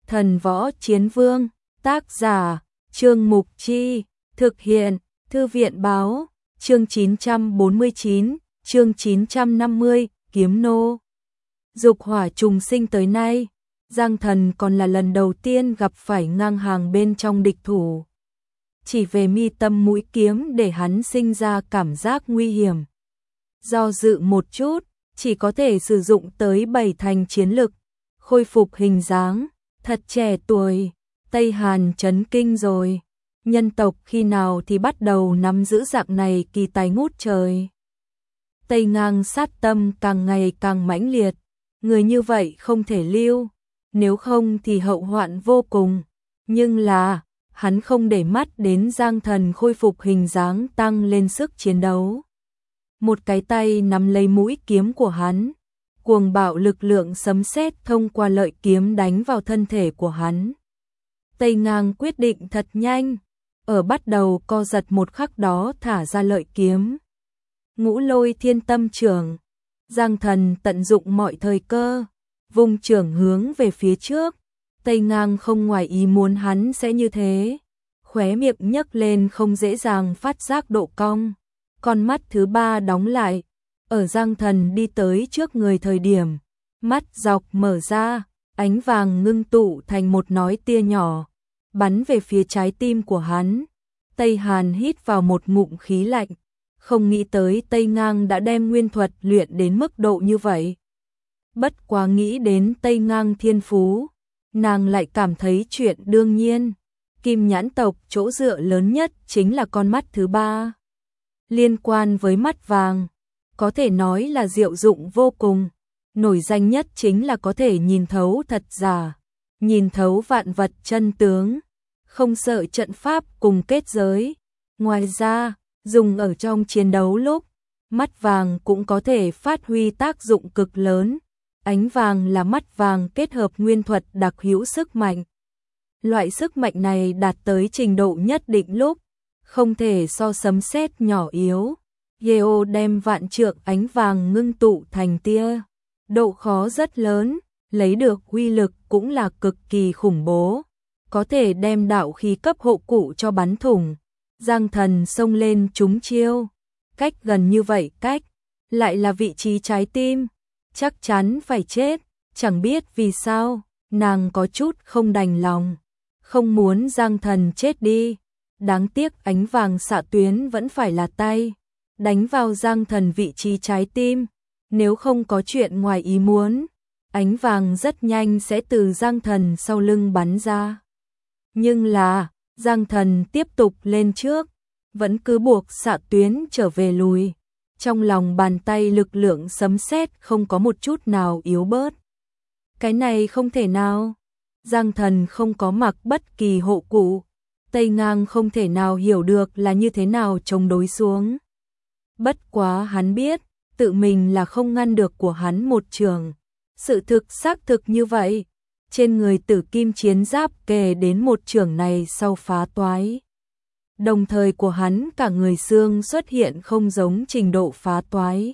Thần Võ Chiến Vương, tác giả, Trương Mục Chi, thực hiện, Thư viện báo, chương 949, chương 950, kiếm nô. Dục hỏa trùng sinh tới nay, Giang Thần còn là lần đầu tiên gặp phải ngang hàng bên trong địch thủ. Chỉ về mi tâm mũi kiếm để hắn sinh ra cảm giác nguy hiểm. Do dự một chút, chỉ có thể sử dụng tới 7 thành chiến lực, khôi phục hình dáng, thật trẻ tuổi, Tây Hàn chấn kinh rồi. Nhân tộc khi nào thì bắt đầu nắm giữ dạng này kỳ tài ngút trời. Tây Ngang sát tâm càng ngày càng mãnh liệt, người như vậy không thể lưu, nếu không thì hậu hoạn vô cùng. Nhưng là, hắn không để mắt đến Giang Thần khôi phục hình dáng tăng lên sức chiến đấu. Một cái tay nắm lấy mũi kiếm của hắn, cuồng bạo lực lượng sấm sét thông qua lợi kiếm đánh vào thân thể của hắn. Tây Ngang quyết định thật nhanh, ở bắt đầu co giật một khắc đó thả ra lợi kiếm. Ngũ Lôi Thiên Tâm Chưởng, Giang Thần tận dụng mọi thời cơ, vung chưởng hướng về phía trước. Tây Ngang không ngoài ý muốn hắn sẽ như thế, khóe miệng nhấc lên không dễ dàng phát giác độ cong. Con mắt thứ ba đóng lại, ở Giang Thần đi tới trước người thời điểm, mắt dọc mở ra, ánh vàng ngưng tụ thành một nói tia nhỏ, bắn về phía trái tim của hắn. Tây Hàn hít vào một ngụm khí lạnh, không nghĩ tới Tây Ngang đã đem nguyên thuật luyện đến mức độ như vậy. Bất quá nghĩ đến Tây Ngang thiên phú, nàng lại cảm thấy chuyện đương nhiên. Kim Nhãn tộc chỗ dựa lớn nhất chính là con mắt thứ ba. Liên quan với mắt vàng, có thể nói là diệu dụng vô cùng. Nổi danh nhất chính là có thể nhìn thấu thật giả, nhìn thấu vạn vật chân tướng, không sợ trận pháp cùng kết giới. Ngoài ra, dùng ở trong chiến đấu lúc, mắt vàng cũng có thể phát huy tác dụng cực lớn. Ánh vàng là mắt vàng kết hợp nguyên thuật đặc hữu sức mạnh. Loại sức mạnh này đạt tới trình độ nhất định lúc, không thể so sấm sét nhỏ yếu. Geo đem vạn trượng ánh vàng ngưng tụ thành tia, độ khó rất lớn, lấy được uy lực cũng là cực kỳ khủng bố, có thể đem đạo khí cấp hộ cụ cho bắn thủng. Giang Thần xông lên trúng chiêu, cách gần như vậy cách, lại là vị trí trái tim, chắc chắn phải chết. Chẳng biết vì sao, nàng có chút không đành lòng, không muốn Giang Thần chết đi. Đáng tiếc ánh vàng xạ tuyến vẫn phải là tay, đánh vào Giang Thần vị trí trái tim. Nếu không có chuyện ngoài ý muốn, ánh vàng rất nhanh sẽ từ Giang Thần sau lưng bắn ra. Nhưng là, Giang Thần tiếp tục lên trước, vẫn cứ buộc xạ tuyến trở về lùi. Trong lòng bàn tay lực lượng sấm sét không có một chút nào yếu bớt. Cái này không thể nào. Giang Thần không có mặc bất kỳ hộ cụ. Tây Ngang không thể nào hiểu được là như thế nào chống đối xuống. Bất quá hắn biết, tự mình là không ngăn được của hắn một trường. Sự thực xác thực như vậy. Trên người Tử Kim chiến giáp kề đến một trường này sau phá toái. Đồng thời của hắn cả người xương xuất hiện không giống trình độ phá toái.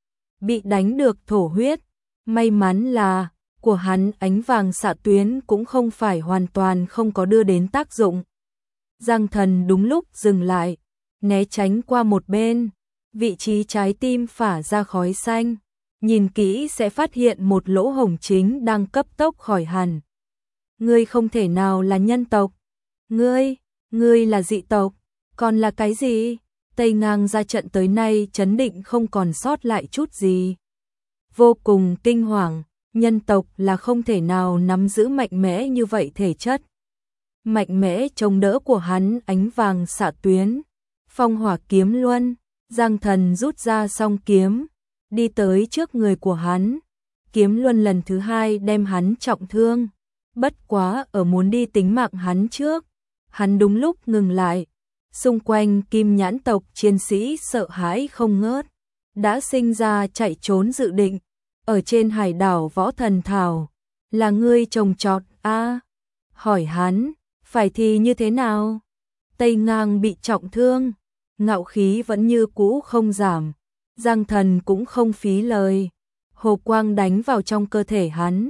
Bị đánh được thổ huyết. May mắn là, của hắn ánh vàng xạ tuyến cũng không phải hoàn toàn không có đưa đến tác dụng. Giang Thần đúng lúc dừng lại, né tránh qua một bên, vị trí trái tim phả ra khói xanh, nhìn kỹ sẽ phát hiện một lỗ hổng chính đang cấp tốc khỏi hẳn. Ngươi không thể nào là nhân tộc, ngươi là dị tộc, còn là cái gì? Tây Ngang ra trận tới nay chấn định không còn sót lại chút gì. Vô cùng kinh hoàng, nhân tộc là không thể nào nắm giữ mạnh mẽ như vậy thể chất. Mạnh mẽ chống đỡ của hắn ánh vàng xạ tuyến, phong hỏa kiếm luân. Giang Thần rút ra song kiếm, đi tới trước người của hắn. Kiếm luân lần thứ hai đem hắn trọng thương. Bất quá ở muốn đi tính mạng hắn trước, hắn đúng lúc ngừng lại. Xung quanh Kim Nhãn tộc chiến sĩ sợ hãi không ngớt, đã sinh ra chạy trốn dự định. Ở trên hải đảo Võ Thần Thảo, là ngươi trồng trọt a? Hỏi hắn, phải thì như thế nào? Tây Ngang bị trọng thương, ngạo khí vẫn như cũ không giảm. Giang Thần cũng không phí lời, hồ quang đánh vào trong cơ thể hắn,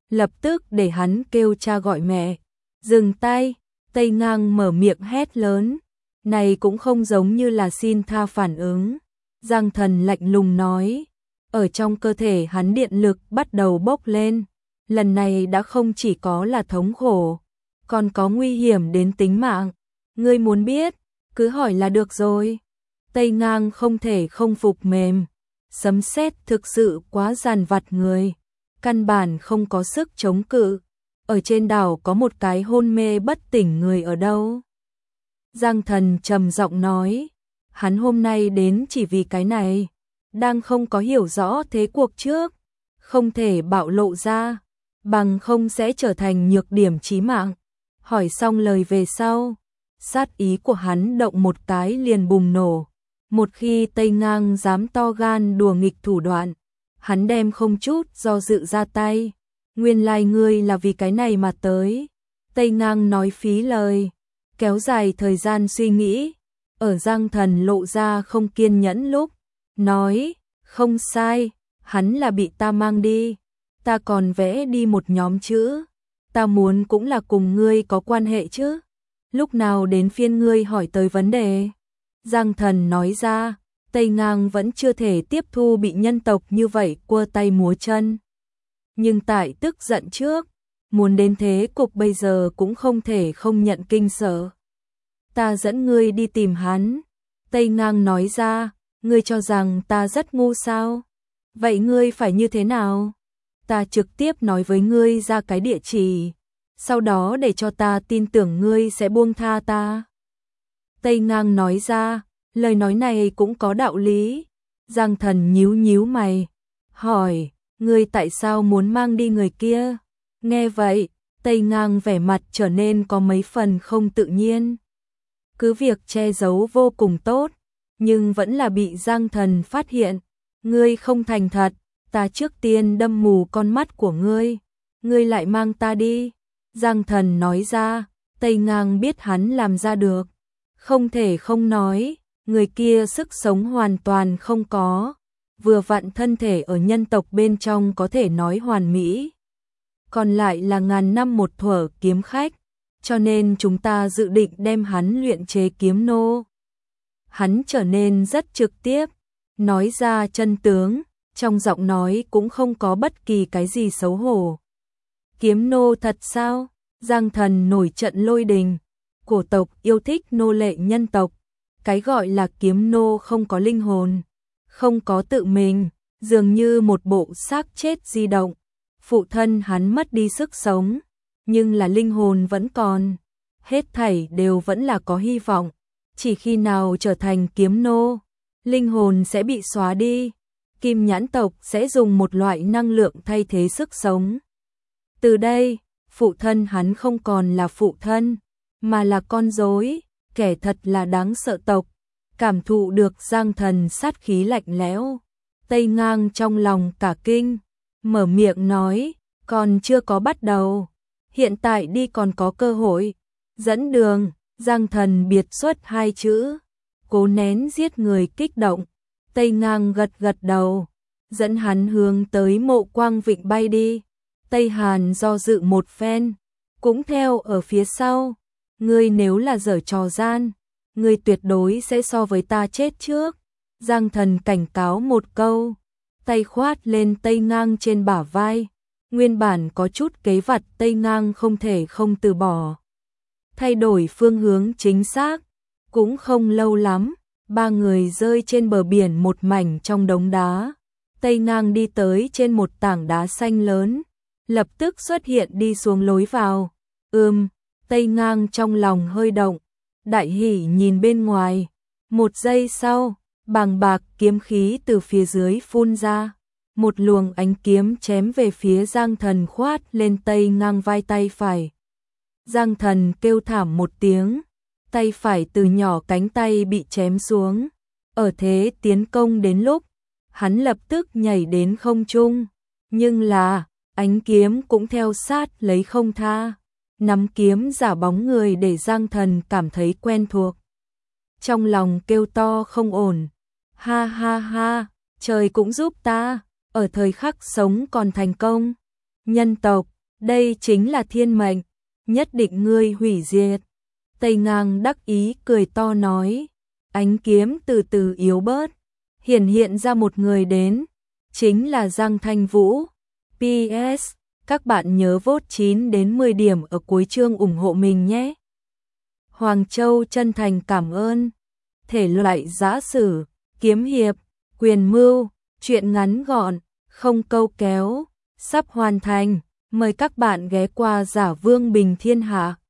lập tức để hắn kêu cha gọi mẹ. Dừng tay, Tây Ngang mở miệng hét lớn, này cũng không giống như là xin tha phản ứng. Giang Thần lạnh lùng nói, ở trong cơ thể hắn điện lực bắt đầu bốc lên, lần này đã không chỉ có là thống khổ, còn có nguy hiểm đến tính mạng. Ngươi muốn biết, cứ hỏi là được rồi. Tây Ngang không thể không phục mềm, sấm sét thực sự quá dằn vặt người, căn bản không có sức chống cự. Ở trên đảo có một cái hôn mê bất tỉnh người ở đâu? Giang Thần trầm giọng nói, hắn hôm nay đến chỉ vì cái này, đang không có hiểu rõ thế cuộc trước, không thể bạo lộ ra, bằng không sẽ trở thành nhược điểm chí mạng. Hỏi xong lời về sau, sát ý của hắn động một cái liền bùng nổ. Một khi Tây Ngang dám to gan đùa nghịch thủ đoạn, hắn đem không chút do dự ra tay. Nguyên lai ngươi là vì cái này mà tới. Tây Ngang nói phí lời, kéo dài thời gian suy nghĩ. Ở Giang Thần lộ ra không kiên nhẫn lúc, nói, không sai, hắn là bị ta mang đi. Ta còn vẽ đi một nhóm chữ, ta muốn cũng là cùng ngươi có quan hệ chứ. Lúc nào đến phiên ngươi hỏi tới vấn đề? Giang Thần nói ra, Tây Ngang vẫn chưa thể tiếp thu bị nhân tộc như vậy quơ tay múa chân. Nhưng tại tức giận trước, muốn đến thế cục bây giờ cũng không thể không nhận kinh sợ. Ta dẫn ngươi đi tìm hắn. Tây Ngang nói ra, ngươi cho rằng ta rất ngu sao? Vậy ngươi phải như thế nào? Ta trực tiếp nói với ngươi ra cái địa chỉ, sau đó để cho ta tin tưởng ngươi sẽ buông tha ta. Tây Ngang nói ra, lời nói này cũng có đạo lý. Giang Thần nhíu nhíu mày, hỏi, ngươi tại sao muốn mang đi người kia? Nghe vậy, Tây Ngang vẻ mặt trở nên có mấy phần không tự nhiên. Cứ việc che giấu vô cùng tốt, nhưng vẫn là bị Giang Thần phát hiện. Ngươi không thành thật, ta trước tiên đâm mù con mắt của ngươi. Ngươi lại mang ta đi. Giang Thần nói ra, Tây Ngang biết hắn làm ra được. Không thể không nói, người kia sức sống hoàn toàn không có. Vừa vặn thân thể ở nhân tộc bên trong có thể nói hoàn mỹ. Còn lại là ngàn năm một thuở kiếm khách, cho nên chúng ta dự định đem hắn luyện chế kiếm nô. Hắn trở nên rất trực tiếp, nói ra chân tướng, trong giọng nói cũng không có bất kỳ cái gì xấu hổ. Kiếm nô thật sao? Giang Thần nổi trận lôi đình. Cổ tộc yêu thích nô lệ nhân tộc, cái gọi là kiếm nô không có linh hồn, không có tự mình, dường như một bộ xác chết di động. Phụ thân hắn mất đi sức sống, nhưng là linh hồn vẫn còn, hết thảy đều vẫn là có hy vọng. Chỉ khi nào trở thành kiếm nô, linh hồn sẽ bị xóa đi, Kim Nhãn tộc sẽ dùng một loại năng lượng thay thế sức sống. Từ đây, phụ thân hắn không còn là phụ thân, mà là con rối, kẻ thật là đáng sợ tộc. Cảm thụ được Giang Thần sát khí lạnh lẽo, Tây Ngang trong lòng cả kinh, mở miệng nói, còn chưa có bắt đầu, hiện tại đi còn có cơ hội. Dẫn đường, Giang Thần biệt xuất hai chữ, cố nén giết người kích động. Tây Ngang gật gật đầu, dẫn hắn hướng tới Mộ Quang Vịnh bay đi. Tây Hàn do dự một phen, cũng theo ở phía sau. Ngươi nếu là giở trò gian, ngươi tuyệt đối sẽ so với ta chết trước. Giang Thần cảnh cáo một câu, tay khoát lên Tây Ngang trên bả vai. Nguyên bản có chút kế vặt Tây Ngang không thể không từ bỏ. Thay đổi phương hướng chính xác, cũng không lâu lắm, ba người rơi trên bờ biển một mảnh trong đống đá. Tây Ngang đi tới trên một tảng đá xanh lớn, lập tức xuất hiện đi xuống lối vào. Tây Ngang trong lòng hơi động, đại hỉ nhìn bên ngoài. Một giây sau, bàng bạc kiếm khí từ phía dưới phun ra. Một luồng ánh kiếm chém về phía Giang Thần khoát lên Tây Ngang vai tay phải. Giang Thần kêu thảm một tiếng, tay phải từ nhỏ cánh tay bị chém xuống. Ở thế tiến công đến lúc, hắn lập tức nhảy đến không trung, nhưng là ánh kiếm cũng theo sát lấy không tha. Nắm kiếm giả bóng người để Giang Thần cảm thấy quen thuộc. Trong lòng kêu to không ổn. Ha ha ha, trời cũng giúp ta, ở thời khắc sống còn thành công. Nhân tộc, Đây chính là thiên mệnh, nhất định ngươi hủy diệt. Tây Ngang đắc ý cười to nói, ánh kiếm từ từ yếu bớt, hiện ra một người đến, chính là Giang Thanh Vũ. PS, các bạn nhớ vote 9 đến 10 điểm ở cuối chương ủng hộ mình nhé. Hoàng Châu chân thành cảm ơn. Thể loại giã sử, kiếm hiệp, quyền mưu, truyện ngắn gọn, không câu kéo, sắp hoàn thành. Mời các bạn ghé qua Giả Vương Bình Thiên Hạ.